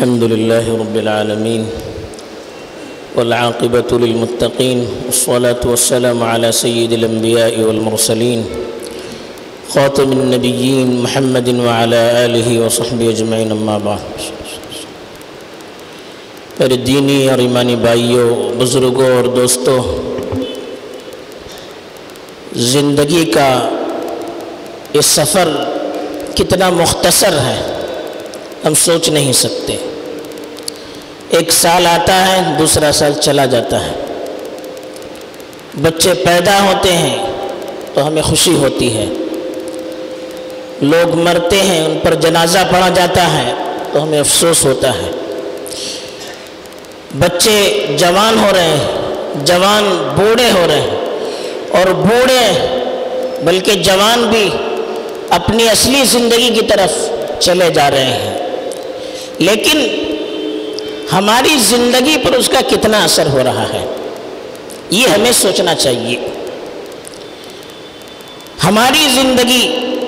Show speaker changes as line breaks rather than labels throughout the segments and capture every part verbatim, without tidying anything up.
الحمد لله رب العالمين والعاقبة للمتقين والصلاة والسلام على سيد الأنبياء والمرسلين خاتم النبيين محمد وعلى آله وصحبه أجمعين أما بعد۔ میرے دینی اور ایمانی بھائیوں، بزرگوں اور دوستوں، زندگی کا یہ سفر کتنا مختصر ہے ہم سوچ نہیں سکتے۔ ایک سال آتا ہے، دوسرا سال چلا جاتا ہے۔ بچے پیدا ہوتے ہیں تو ہمیں خوشی ہوتی ہے، لوگ مرتے ہیں، ان پر جنازہ پڑھا جاتا ہے تو ہمیں افسوس ہوتا ہے۔ بچے جوان ہو رہے ہیں، جوان بوڑھے ہو رہے ہیں، اور بوڑھے بلکہ جوان بھی اپنی اصلی زندگی کی طرف چلے جا رہے ہیں، لیکن ہماری زندگی پر اس کا کتنا اثر ہو رہا ہے یہ ہمیں سوچنا چاہیے۔ ہماری زندگی،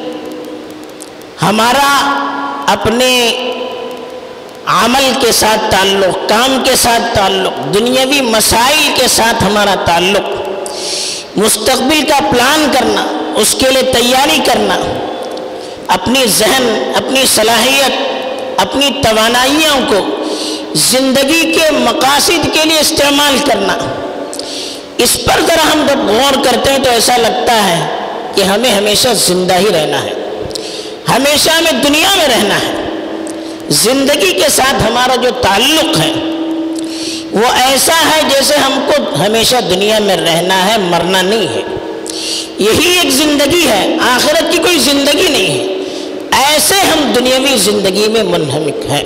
ہمارا اپنے عمل کے ساتھ تعلق، کام کے ساتھ تعلق، دنیاوی مسائل کے ساتھ ہمارا تعلق، مستقبل کا پلان کرنا، اس کے لیے تیاری کرنا، اپنی ذہن، اپنی صلاحیت، اپنی توانائیوں کو زندگی کے مقاصد کے لیے استعمال کرنا، اس پر ذرا ہم جب غور کرتے ہیں تو ایسا لگتا ہے کہ ہمیں ہمیشہ زندہ ہی رہنا ہے، ہمیشہ ہمیں دنیا میں رہنا ہے۔ زندگی کے ساتھ ہمارا جو تعلق ہے وہ ایسا ہے جیسے ہم کو ہمیشہ دنیا میں رہنا ہے، مرنا نہیں ہے۔ یہی ایک زندگی ہے، آخرت کی کوئی زندگی نہیں ہے۔ ایسے ہم دنیاوی زندگی میں منہمک ہیں۔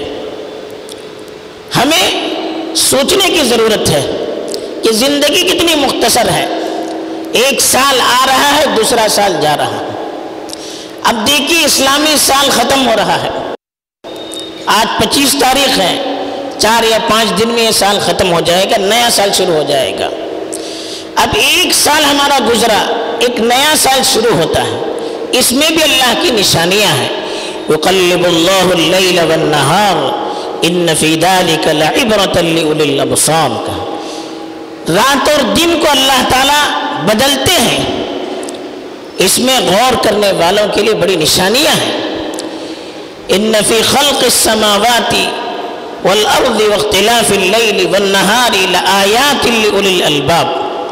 ہمیں سوچنے کی ضرورت ہے کہ زندگی کتنی مختصر ہے۔ ایک سال آ رہا ہے، دوسرا سال جا رہا ہے۔ اب دیکھیے، اسلامی سال ختم ہو رہا ہے، آج پچیس تاریخ ہے، چار یا پانچ دن میں یہ سال ختم ہو جائے گا، نیا سال شروع ہو جائے گا۔ اب ایک سال ہمارا گزرا، ایک نیا سال شروع ہوتا ہے، اس میں بھی اللہ کی نشانیاں ہیں۔ يقلب اللہ اللیل والنہار ان فی ذلک لعبرۃ لأولی الابصار کا، رات اور دن کو اللہ تعالیٰ بدلتے ہیں، اس میں غور کرنے والوں کے لیے بڑی نشانیاں ہیں۔ ان فی خلق السماوات والارض واختلاف اللیل والنہار لآیات لأولی الالباب،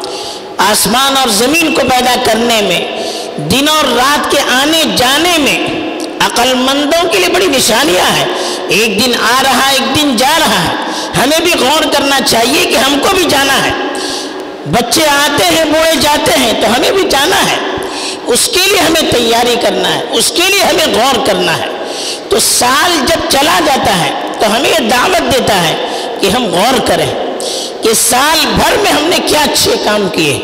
آسمان اور زمین کو پیدا کرنے میں، دن اور رات کے آنے جانے میں عقل مندوں کے لیے بڑی نشانیاں ہیں۔ ایک دن آ رہا ہے، ایک دن جا رہا ہے، ہمیں بھی غور کرنا چاہیے کہ ہم کو بھی جانا ہے۔ بچے آتے ہیں، بوڑھے جاتے ہیں، تو ہمیں بھی جانا ہے، اس کے لیے ہمیں تیاری کرنا ہے، اس کے لیے ہمیں غور کرنا ہے۔ تو سال جب چلا جاتا ہے تو ہمیں یہ دعوت دیتا ہے کہ ہم غور کریں کہ سال بھر میں ہم نے کیا اچھے کام کیے،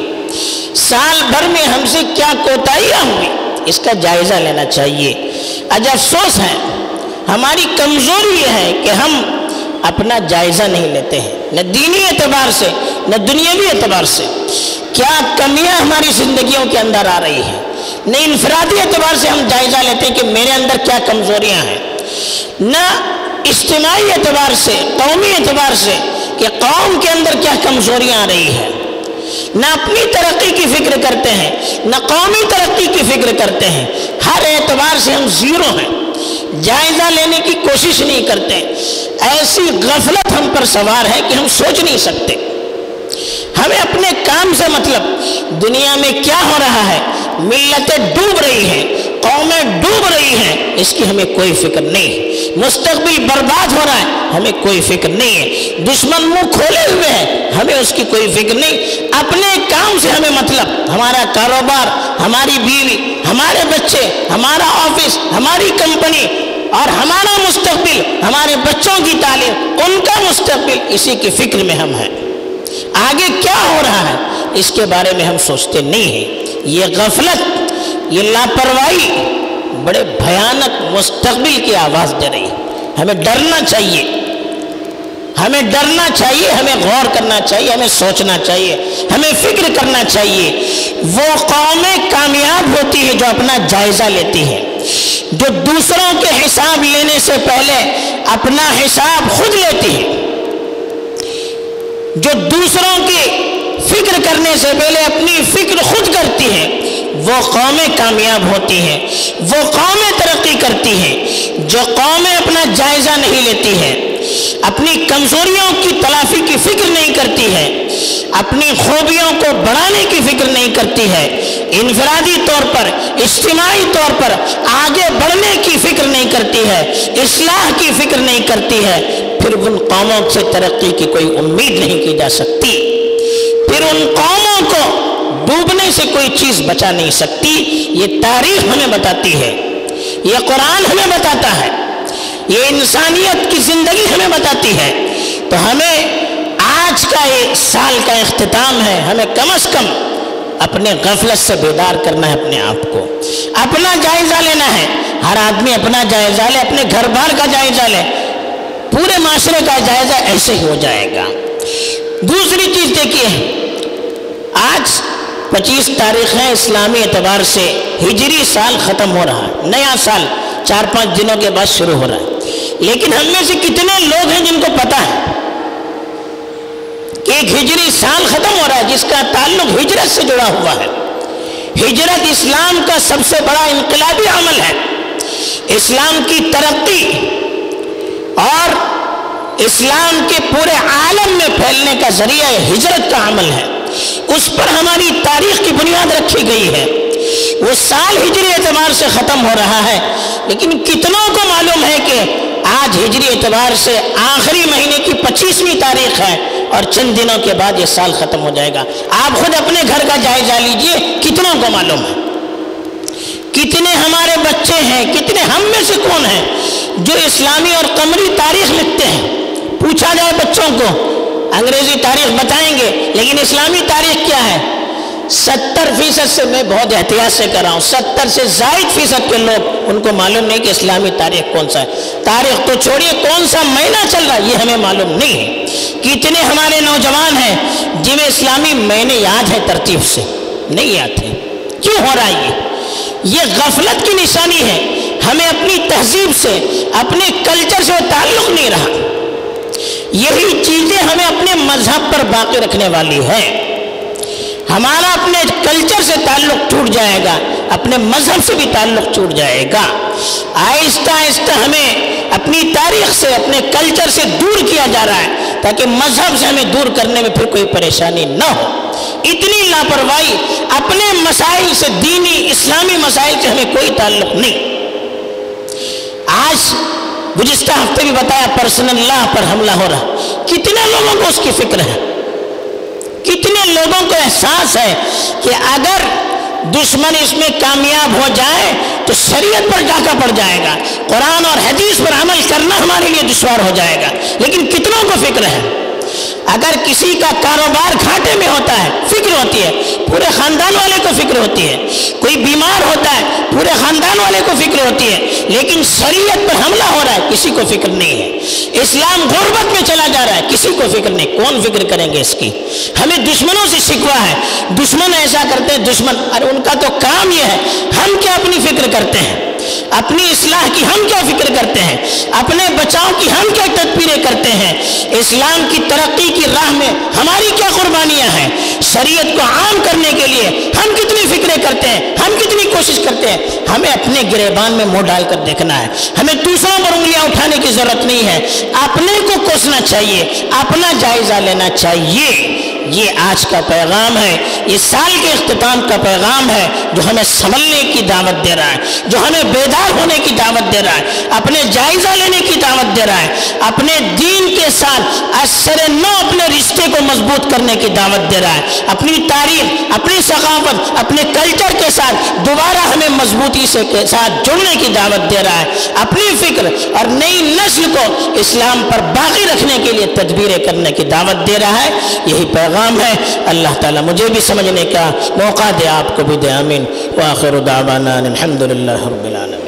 سال بھر میں ہم سے کیا کوتاہیاں ہوئی، اس کا جائزہ لینا چاہیے۔ آج افسوس ہے، ہماری کمزوری یہ ہے کہ ہم اپنا جائزہ نہیں لیتے ہیں، نہ دینی اعتبار سے نہ دنیاوی اعتبار سے۔ کیا کمیاں ہماری زندگیوں کے اندر آ رہی ہیں، نہ انفرادی اعتبار سے ہم جائزہ لیتے ہیں کہ میرے اندر کیا کمزوریاں ہیں، نہ اجتماعی اعتبار سے، قومی اعتبار سے کہ قوم کے اندر کیا کمزوریاں آ رہی ہیں۔ نہ اپنی ترقی کی فکر کرتے ہیں، نہ قومی ترقی کی فکر کرتے ہیں۔ ہر اعتبار سے ہم زیرو ہیں، جائزہ لینے کی کوشش نہیں کرتے۔ ایسی غفلت ہم پر سوار ہے کہ ہم سوچ نہیں سکتے۔ ہمیں اپنے کام سے مطلب، دنیا میں کیا ہو رہا ہے، ملتیں ڈوب رہی ہیں، قومیں ڈوب رہی ہیں، اس کی ہمیں کوئی فکر نہیں۔ مستقبل برباد ہو رہا ہے، ہمیں کوئی فکر نہیں ہے۔ دشمن منہ کھولے ہوئے ہیں، ہمیں اس کی کوئی فکر نہیں۔ اپنے کام سے ہمیں مطلب، ہمارا کاروبار، ہماری بیوی، ہمارے بچے، ہمارا آفس، ہماری کمپنی اور ہمارا مستقبل، ہمارے بچوں کی تعلیم، ان کا مستقبل، اسی کی فکر میں ہم ہیں۔ آگے کیا ہو رہا ہے اس کے بارے میں ہم سوچتے نہیں ہیں۔ یہ غفلت، یہ لاپرواہی بڑے بھیانک مستقبل کی آواز دے رہی ہے۔ ہمیں ڈرنا چاہیے، ہمیں ڈرنا چاہیے، ہمیں غور کرنا چاہیے، ہمیں سوچنا چاہیے، ہمیں فکر کرنا چاہیے۔ وہ قومیں کامیاب ہوتی ہیں جو اپنا جائزہ لیتی ہیں، جو دوسروں کے حساب لینے سے پہلے اپنا حساب خود لیتی ہے، جو دوسروں کی فکر کرنے سے پہلے اپنی فکر خود کرتی ہے، وہ قومیں کامیاب ہوتی ہیں، وہ قومیں ترقی کرتی ہیں۔ جو قومیں اپنا جائزہ نہیں لیتی ہے، اپنی کمزوریوں کی تلافی کی فکر نہیں کرتی ہے، اپنی خوبیوں کو بڑھانے کی فکر نہیں کرتی ہے، انفرادی طور پر اجتماعی طور پر آگے بڑھنے کی فکر نہیں کرتی ہے، اصلاح کی فکر نہیں کرتی ہے، پھر ان قوموں سے ترقی کی کوئی امید نہیں کی جا سکتی، پھر ان قوموں کو ڈوبنے سے کوئی چیز بچا نہیں سکتی۔ یہ تاریخ ہمیں بتاتی ہے، یہ قرآن ہمیں بتاتا ہے، یہ انسانیت کی زندگی ہمیں بتاتی ہے۔ تو ہمیں آج کا یہ سال کا اختتام ہے، ہمیں کم از کم اپنے غفلت سے بیدار کرنا ہے، اپنے آپ کو اپنا جائزہ لینا ہے۔ ہر آدمی اپنا جائزہ لے، اپنے گھر بار کا جائزہ لے، پورے معاشرے کا جائزہ ایسے ہی ہو جائے گا۔ دوسری چیز دیکھیے، آج پچیس تاریخ ہے، اسلامی اعتبار سے ہجری سال ختم ہو رہا ہے، نیا سال چار پانچ دنوں کے بعد شروع ہو رہا ہے، لیکن ہم میں سے کتنے لوگ ہیں جن کو پتا ہے کہ ایک ہجری سال ختم ہو رہا ہے جس کا تعلق ہجرت سے جڑا ہوا ہے؟ ہجرت اسلام کا سب سے بڑا انقلابی عمل ہے، اسلام کی ترقی اور اسلام کے پورے عالم میں پھیلنے کا ذریعہ ہجرت کا عمل ہے، اس پر ہماری تاریخ کی بنیاد رکھی گئی ہے۔ وہ سال ہجری اعتبار سے ختم ہو رہا ہے، لیکن کتنوں کو معلوم ہے کہ آج ہجری اعتبار سے آخری مہینے کی پچیسویں تاریخ ہے اور چند دنوں کے بعد یہ سال ختم ہو جائے گا۔ آپ خود اپنے گھر کا جائزہ لیجئے، کتنوں کو معلوم ہے؟ کتنے ہمارے بچے ہیں، کتنے ہم میں سے کون ہیں جو اسلامی اور قمری تاریخ لکھتے ہیں؟ پوچھا جائے بچوں کو، انگریزی تاریخ بتائیں گے، لیکن اسلامی تاریخ کیا ہے؟ ستر فیصد سے، میں بہت احتیاط سے کر رہا ہوں، ستر سے زائد فیصد کے لوگ ان کو معلوم نہیں کہ اسلامی تاریخ کون سا ہے۔ تاریخ تو چھوڑیے، کون سا مہینہ چل رہا ہے یہ ہمیں معلوم نہیں ہے۔ کتنے ہمارے نوجوان ہیں جنہیں اسلامی مہینے یاد ہے ترتیب سے؟ نہیں یاد ہے۔ کیوں ہو رہا ہے یہ؟ یہ غفلت کی نشانی ہے۔ ہمیں اپنی تہذیب سے، اپنے کلچر سے تعلق نہیں رہا۔ یہی چیزیں ہمیں اپنے مذہب پر باقی رکھنے والی ہیں۔ ہمارا اپنے کلچر سے تعلق ٹوٹ جائے گا، اپنے مذہب سے بھی تعلق ٹوٹ جائے گا۔ آہستہ آہستہ ہمیں اپنی تاریخ سے، اپنے کلچر سے دور کیا جا رہا ہے تاکہ مذہب سے ہمیں دور کرنے میں پھر کوئی پریشانی نہ ہو۔ اتنی لاپرواہی، اپنے مسائل سے، دینی اسلامی مسائل سے ہمیں کوئی تعلق نہیں۔ آج گزشتہ ہفتے بھی بتایا، پرسنل لا پر حملہ ہو رہا، کتنے لوگوں کو اس کی فکر ہے؟ کتنے لوگوں کو احساس ہے کہ اگر دشمن اس میں کامیاب ہو جائے تو شریعت پر ڈاکہ پڑ جائے گا، قرآن اور حدیث پر عمل کرنا ہمارے لیے دشوار ہو جائے گا؟ لیکن کتنوں کو فکر ہے؟ اگر کسی کا کاروبار گھاٹے میں ہوتا ہے فکر ہوتی ہے، پورے خاندان والے کو فکر ہوتی ہے۔ کوئی بیمار ہوتا ہے پورے خاندان والے کو فکر ہوتی ہے، لیکن شریعت پر حملہ ہو رہا ہے کسی کو فکر نہیں ہے۔ اسلام غربت میں چلا جا رہا ہے، کسی کو فکر نہیں۔ کون فکر کریں گے اس کی؟ ہمیں دشمنوں سے شکوہ ہے، دشمن ایسا کرتے ہیں، دشمن، ارے ان کا تو کام یہ ہے، ہم کیا اپنی فکر کرتے ہیں؟ اپنی اصلاح کی ہم کیا فکر کرتے ہیں؟ اپنے بچاؤ کی ہم کیا تدبیریں کرتے ہیں؟ اسلام کی ترقی کی راہ میں ہماری کیا قربانیاں ہیں؟ شریعت کو عام کرنے کے لیے ہم کتنی فکریں کرتے ہیں؟ ہم کتنی کوشش کرتے ہیں؟ ہمیں اپنے گریبان میں منہ ڈال کر دیکھنا ہے۔ ہمیں دوسروں پر انگلیاں اٹھانے کی ضرورت نہیں ہے، اپنے کو کوسنا چاہیے، اپنا جائزہ لینا چاہیے۔ یہ آج کا پیغام ہے، یہ سال کے اختتام کا پیغام ہے جو ہمیں سنبھلنے کی دعوت دے رہا ہے، جو ہمیں بیدار ہونے کی دعوت دے رہا ہے، اپنے جائزہ لینے کی دعوت دے رہا ہے، اپنے دین کے ساتھ اثر نو اپنے رشتے کو مضبوط کرنے کی دعوت دے رہا ہے، اپنی تاریخ، اپنی ثقافت، اپنے کلچر کے ساتھ دوبارہ ہمیں مضبوطی سے کے ساتھ جڑنے کی دعوت دے رہا ہے، اپنی فکر اور نئی نسل کو اسلام پر باقی رکھنے کے لیے تدبیریں کرنے کی دعوت دے رہا ہے۔ یہی پیغام ہے۔ اللہ تعالیٰ مجھے بھی سمجھنے کا موقع دے، آپ کو بھی دے، آمین۔ وآخر دعوانا الحمدللہ رب العالمین۔